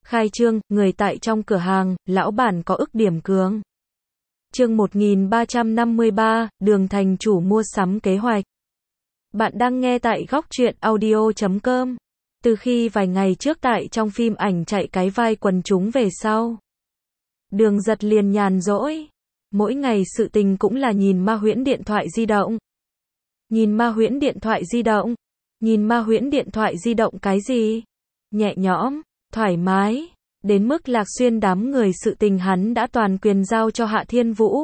Khai trương, người tại trong cửa hàng, lão bản có ức điểm cường. Chương 1353, Đường thành chủ mua sắm kế hoạch. Bạn đang nghe tại góc truyện audio.com. Từ khi vài ngày trước tại trong phim ảnh chạy cái vai quần chúng về sau, Đường Giật liền nhàn rỗi. Mỗi ngày sự tình cũng là nhìn ma huyễn điện thoại di động. Nhìn ma huyễn điện thoại di động. Nhìn ma huyễn điện thoại di động cái gì? Nhẹ nhõm, thoải mái, đến mức Lạc Xuyên đám người sự tình hắn đã toàn quyền giao cho Hạ Thiên Vũ.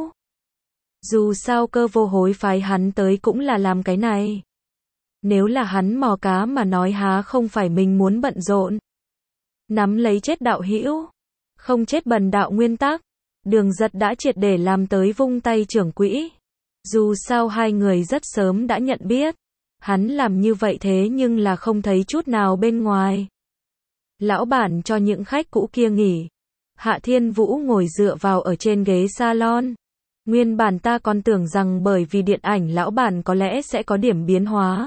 Dù sao Cơ Vô Hối phái hắn tới cũng là làm cái này. Nếu là hắn mò cá mà nói há không phải mình muốn bận rộn. Nắm lấy chết đạo hữu, không chết bần đạo nguyên tắc. Đường Giật đã triệt để làm tới vung tay trưởng quỹ. Dù sao hai người rất sớm đã nhận biết. Hắn làm như vậy thế nhưng là không thấy chút nào bên ngoài. Lão bản cho những khách cũ kia nghỉ. Hạ Thiên Vũ ngồi dựa vào ở trên ghế salon. Nguyên bản ta còn tưởng rằng bởi vì điện ảnh lão bản có lẽ sẽ có điểm biến hóa.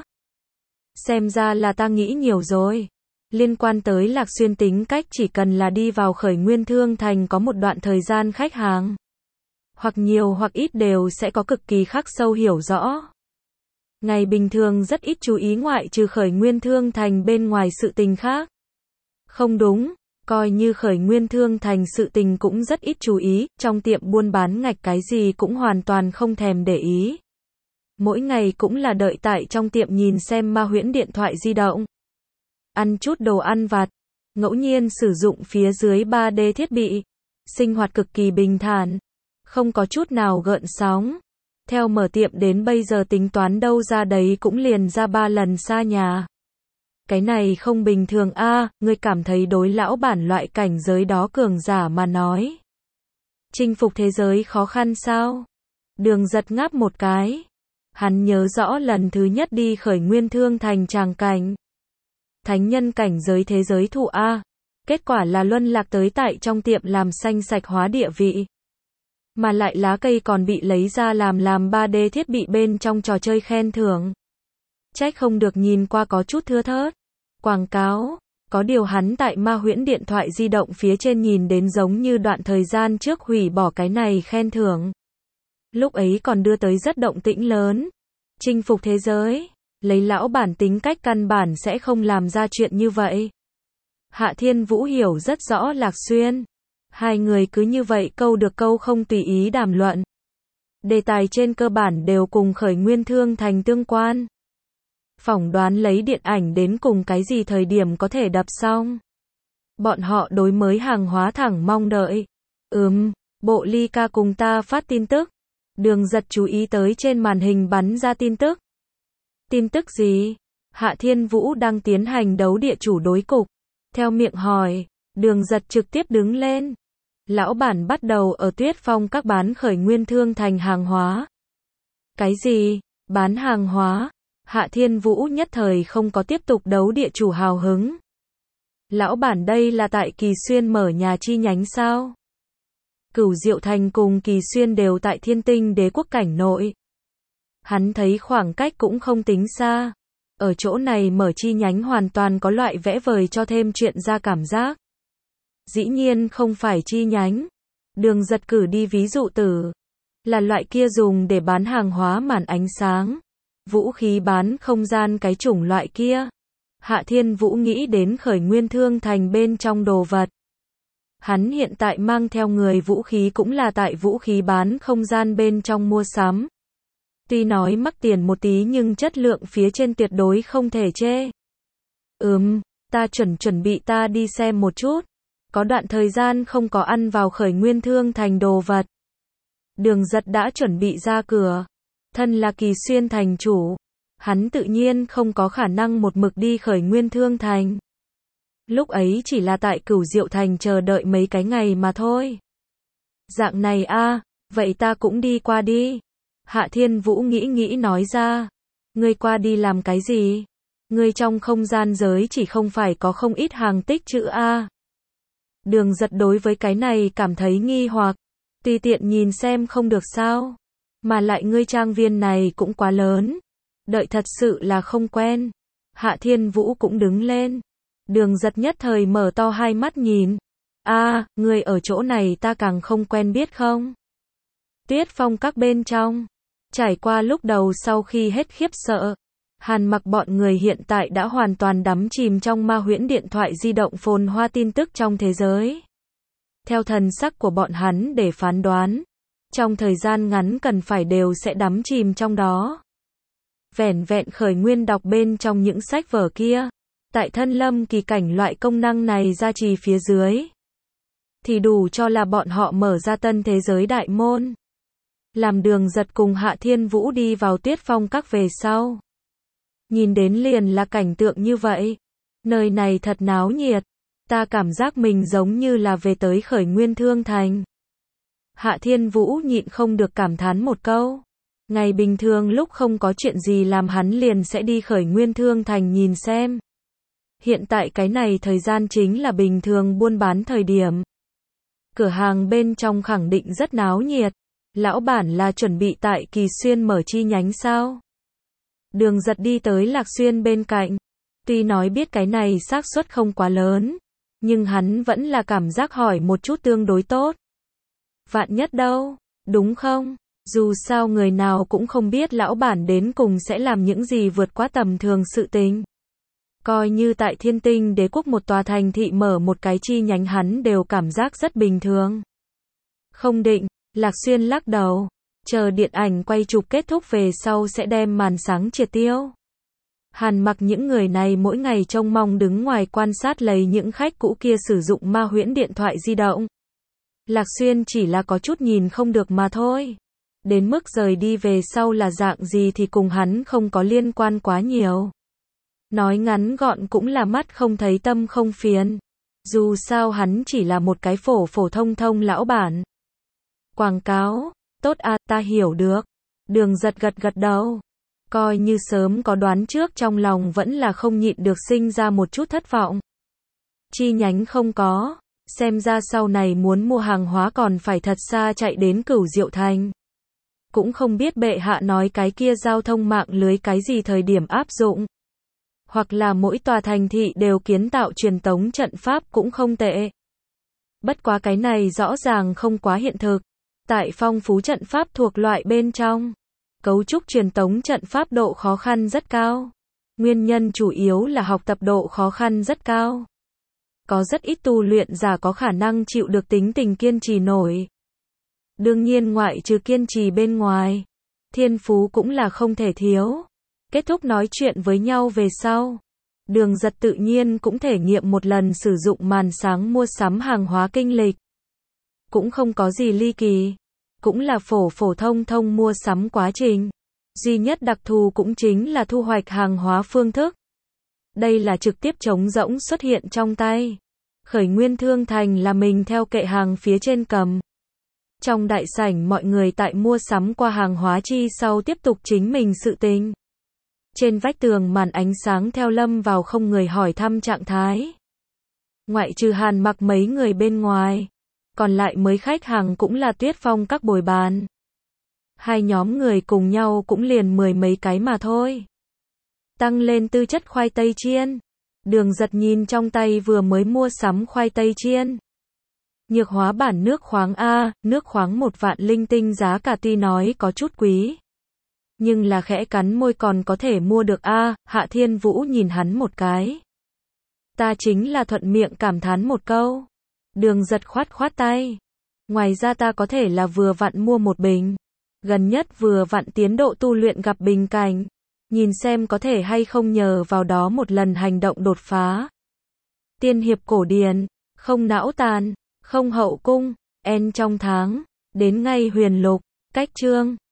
Xem ra là ta nghĩ nhiều rồi. Liên quan tới Lạc Xuyên tính cách chỉ cần là đi vào Khởi Nguyên Thương Thành có một đoạn thời gian khách hàng. Hoặc nhiều hoặc ít đều sẽ có cực kỳ khắc sâu hiểu rõ. Ngày bình thường rất ít chú ý ngoại trừ Khởi Nguyên Thương Thành bên ngoài sự tình khác. Không đúng, coi như Khởi Nguyên Thương Thành sự tình cũng rất ít chú ý, trong tiệm buôn bán ngạch cái gì cũng hoàn toàn không thèm để ý. Mỗi ngày cũng là đợi tại trong tiệm nhìn xem ma huyễn điện thoại di động. Ăn chút đồ ăn vặt, ngẫu nhiên sử dụng phía dưới 3D thiết bị. Sinh hoạt cực kỳ bình thản, không có chút nào gợn sóng. Theo mở tiệm đến bây giờ tính toán đâu ra đấy cũng liền ra 3 lần xa nhà. Cái này không bình thường a, ngươi cảm thấy đối lão bản loại cảnh giới đó cường giả mà nói. Chinh phục thế giới khó khăn sao? Đường Giật ngáp một cái. Hắn nhớ rõ lần thứ nhất đi Khởi Nguyên Thương Thành tràng cảnh. Thánh nhân cảnh giới thế giới thụ a. Kết quả là luân lạc tới tại trong tiệm làm xanh sạch hóa địa vị. Mà lại lá cây còn bị lấy ra làm 3D thiết bị bên trong trò chơi khen thưởng. Trách không được nhìn qua có chút thưa thớt. Quảng cáo, có điều hắn tại ma huyễn điện thoại di động phía trên nhìn đến giống như đoạn thời gian trước hủy bỏ cái này khen thưởng. Lúc ấy còn đưa tới rất động tĩnh lớn. Chinh phục thế giới, lấy lão bản tính cách căn bản sẽ không làm ra chuyện như vậy. Hạ Thiên Vũ hiểu rất rõ Lạc Xuyên. Hai người cứ như vậy câu được câu không tùy ý đàm luận. Đề tài trên cơ bản đều cùng Khởi Nguyên Thương Thành tương quan. Phỏng đoán lấy điện ảnh đến cùng cái gì thời điểm có thể đập xong. Bọn họ đối mới hàng hóa thẳng mong đợi. Bộ ly ca cùng ta phát tin tức. Đường Giật chú ý tới trên màn hình bắn ra tin tức. Tin tức gì? Hạ Thiên Vũ đang tiến hành đấu địa chủ đối cục. Theo miệng hỏi, Đường Giật trực tiếp đứng lên. Lão bản bắt đầu ở Tuyết Phong các bán Khởi Nguyên Thương Thành hàng hóa. Cái gì? Bán hàng hóa? Hạ Thiên Vũ nhất thời không có tiếp tục đấu địa chủ hào hứng. Lão bản đây là tại Kỳ Xuyên mở nhà chi nhánh sao? Cửu Diệu Thành cùng Kỳ Xuyên đều tại Thiên Tinh Đế quốc cảnh nội. Hắn thấy khoảng cách cũng không tính xa. Ở chỗ này mở chi nhánh hoàn toàn có loại vẽ vời cho thêm chuyện ra cảm giác. Dĩ nhiên không phải chi nhánh. Đường Giật cử đi ví dụ tử. Là loại kia dùng để bán hàng hóa màn ánh sáng. Vũ khí bán không gian cái chủng loại kia. Hạ Thiên Vũ nghĩ đến Khởi Nguyên Thương Thành bên trong đồ vật. Hắn hiện tại mang theo người vũ khí cũng là tại vũ khí bán không gian bên trong mua sắm. Tuy nói mắc tiền một tí nhưng chất lượng phía trên tuyệt đối không thể chê. Ta chuẩn bị ta đi xem một chút. Có đoạn thời gian không có ăn vào Khởi Nguyên Thương Thành đồ vật. Đường Giật đã chuẩn bị ra cửa. Thân là Kỳ Xuyên thành chủ. Hắn tự nhiên không có khả năng một mực đi Khởi Nguyên Thương Thành. Lúc ấy chỉ là tại Cửu Diệu Thành chờ đợi mấy cái ngày mà thôi. Dạng này a, vậy ta cũng đi qua đi. Hạ Thiên Vũ nghĩ nói ra. Ngươi qua đi làm cái gì? Ngươi trong không gian giới chỉ không phải có không ít hàng tích trữ a. Đường Giật đối với cái này cảm thấy nghi hoặc. Tùy tiện nhìn xem không được sao? Mà lại ngươi trang viên này cũng quá lớn. Đợi thật sự là không quen. Hạ Thiên Vũ cũng đứng lên. Đường Giật nhất thời mở to hai mắt nhìn. Người ở chỗ này ta càng không quen biết không? Tuyết Phong các bên trong. Trải qua lúc đầu sau khi hết khiếp sợ, Hàn Mặc bọn người hiện tại đã hoàn toàn đắm chìm trong ma huyễn điện thoại di động phồn hoa tin tức trong thế giới. Theo thần sắc của bọn hắn để phán đoán, trong thời gian ngắn cần phải đều sẽ đắm chìm trong đó. Vẻn vẹn khởi nguyên đọc bên trong những sách vở kia, tại thân lâm kỳ cảnh loại công năng này gia trì phía dưới, thì đủ cho là bọn họ mở ra tân thế giới đại môn. Làm Đường Giật cùng Hạ Thiên Vũ đi vào Tuyết Phong các về sau, nhìn đến liền là cảnh tượng như vậy. Nơi này thật náo nhiệt, ta cảm giác mình giống như là về tới khởi nguyên thương thành. Hạ Thiên Vũ nhịn không được cảm thán một câu. Ngày bình thường lúc không có chuyện gì làm hắn liền sẽ đi khởi nguyên thương thành nhìn xem. Hiện tại cái này thời gian chính là bình thường buôn bán thời điểm. Cửa hàng bên trong khẳng định rất náo nhiệt. Lão bản là chuẩn bị tại Kỳ Xuyên mở chi nhánh sao? Đường Giật đi tới Lạc Xuyên bên cạnh. Tuy nói biết cái này xác suất không quá lớn, nhưng hắn vẫn là cảm giác hỏi một chút tương đối tốt. Vạn nhất đâu, đúng không? Dù sao người nào cũng không biết lão bản đến cùng sẽ làm những gì vượt quá tầm thường sự tình. Coi như tại Thiên Tinh Đế quốc một tòa thành thị mở một cái chi nhánh hắn đều cảm giác rất bình thường. Không định, Lạc Xuyên lắc đầu, chờ điện ảnh quay chụp kết thúc về sau sẽ đem màn sáng triệt tiêu. Hàn Mặc những người này mỗi ngày trông mong đứng ngoài quan sát lấy những khách cũ kia sử dụng ma huyễn điện thoại di động. Lạc Xuyên chỉ là có chút nhìn không được mà thôi. Đến mức rời đi về sau là dạng gì thì cùng hắn không có liên quan quá nhiều. Nói ngắn gọn cũng là mắt không thấy tâm không phiền. Dù sao hắn chỉ là một cái phổ phổ thông thông lão bản. Quảng cáo, tốt ta hiểu được. Đường Giật gật gật đầu. Coi như sớm có đoán trước trong lòng vẫn là không nhịn được sinh ra một chút thất vọng. Chi nhánh không có, xem ra sau này muốn mua hàng hóa còn phải thật xa chạy đến Cửu Diệu Thành. Cũng không biết bệ hạ nói cái kia giao thông mạng lưới cái gì thời điểm áp dụng. Hoặc là mỗi tòa thành thị đều kiến tạo truyền tống trận pháp cũng không tệ. Bất quá cái này rõ ràng không quá hiện thực. Tại phong phú trận pháp thuộc loại bên trong, cấu trúc truyền tống trận pháp độ khó khăn rất cao. Nguyên nhân chủ yếu là học tập độ khó khăn rất cao. Có rất ít tu luyện giả có khả năng chịu được tính tình kiên trì nổi. Đương nhiên ngoại trừ kiên trì bên ngoài, thiên phú cũng là không thể thiếu. Kết thúc nói chuyện với nhau về sau, Đường Giật tự nhiên cũng thể nghiệm một lần sử dụng màn sáng mua sắm hàng hóa kinh lịch. Cũng không có gì ly kỳ, cũng là phổ phổ thông thông mua sắm quá trình. Duy nhất đặc thù cũng chính là thu hoạch hàng hóa phương thức. Đây là trực tiếp trống rỗng xuất hiện trong tay. Khởi nguyên thương thành là mình theo kệ hàng phía trên cầm. Trong đại sảnh mọi người tại mua sắm qua hàng hóa chi sau tiếp tục chính mình sự tình. Trên vách tường màn ánh sáng theo lâm vào không người hỏi thăm trạng thái. Ngoại trừ Hàn Mặc mấy người bên ngoài, còn lại mấy khách hàng cũng là Tuyết Phong các bồi bàn. Hai nhóm người cùng nhau cũng liền 10 mấy cái mà thôi. Tăng lên tư chất khoai tây chiên. Đường Giật nhìn trong tay vừa mới mua sắm khoai tây chiên. Nhược hóa bản nước khoáng nước khoáng 1 vạn linh tinh giá cả tuy nói có chút quý. Nhưng là khẽ cắn môi còn có thể mua được Hạ Thiên Vũ nhìn hắn một cái. Ta chính là thuận miệng cảm thán một câu. Đường Giật khoát khoát tay. Ngoài ra ta có thể là vừa vặn mua một bình. Gần nhất vừa vặn tiến độ tu luyện gặp bình cảnh. Nhìn xem có thể hay không nhờ vào đó một lần hành động đột phá. Tiên hiệp cổ điển, không não tàn, không hậu cung, trong tháng, đến ngay huyền lục, cách chương.